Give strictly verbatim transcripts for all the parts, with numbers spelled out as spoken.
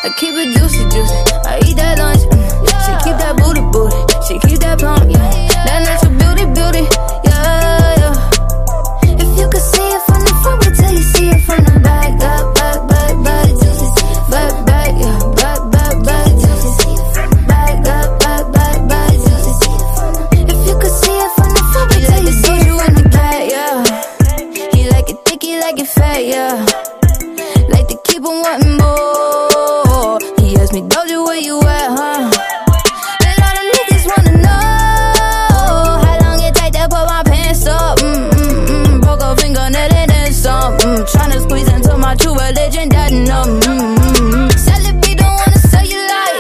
I keep it juicy, juicy. I eat that lunch. Mm. She keep that booty, booty. She keep that plump, yeah. That natural beauty, beauty, yeah, yeah. If you could see it from the front, wait till you see it from the back. Up, back, back, back, juicy. Back, back, yeah. Back, back, back, juicy. Back, up, back, back, back, juicy. If you could see it from the front, wait till you see it from the back, yeah. He like it thick, he like it fat, yeah. Like to keep on wanting more. He asked me, Doja, where you at, huh? And all the niggas wanna know how long it take to put my pants up. Mm-mm-mm. Broke a fingernail and then some. Mm. Tryna squeeze into my true religion, that no. Mm-mm-mm. Sell it, we don't wanna sell you like.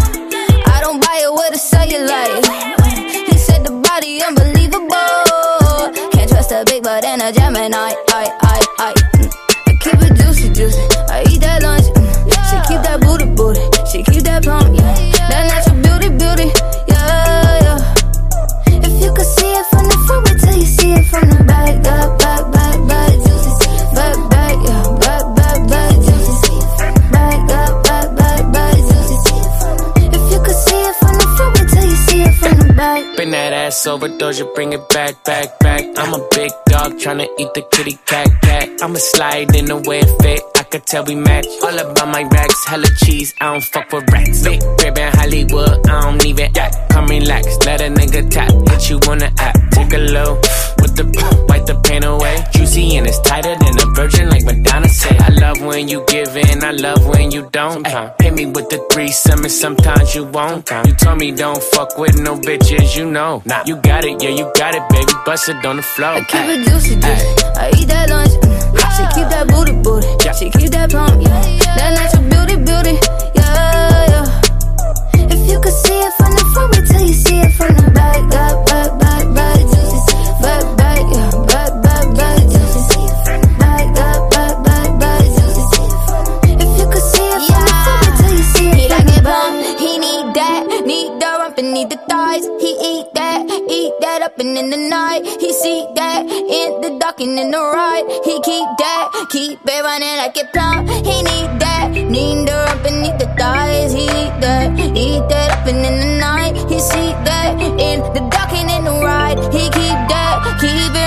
I don't buy it with a cellulite. He said the body unbelievable. Can't trust a big butt and a Gemini. I, I, I. Keep it juicy, juicy. I eat that lunch. Mm. She keep that booty, booty. She keep that plump, yeah. That natural beauty, beauty, yeah, yeah. If you could see it from the front, wait till you see it from the back. Up, back, back, back, juicy. Back, back, yeah. Back, back, back, juicy. Back, up, back, back, back, juicy. If you could see it from the front, wait till you see it from the back. Bring that ass over, Doja, bring it back, back, back. I'm a big dog tryna eat the kitty cat, cat. I'ma slide in the way it fit, I could tell we match. All about my racks, hella cheese, I don't fuck with rats. Big crib in Hollywood, I don't even act. Come relax, let a nigga tap, hit you on the app. Take a low, with the, wipe the pain away. Juicy and it's tighter than a virgin, like Madonna say. I love when you give in, I love when you don't. Ay, hit me with the threesome and sometimes you won't. You told me don't fuck with no bitches, you know. Nah, you got it, yeah, you got it, baby, bust it on the floor. I keep it juicy, juicy. I eat that lunch. Mm. She keep that booty, booty. She keep that plump, yeah. That natural beauty, beauty, yeah, yeah. If you could see it from the front, wait till you see it from the back. Up, back, back, back, juicy. Back, back, yeah. Back, back, back, juicy. Back, up, back, back, back, juicy. If you could see it from the front, wait till you see it from the back. He need that, need the rump and need the thighs. He eat that, eat that up and in the night. He see that in the dark and in the ride. He keep that, keep it running like a plumb. He need that, need the rump and need the thighs. He eat that, eat that up and in the night. He see that in the dark and in the ride. He keep that, keep it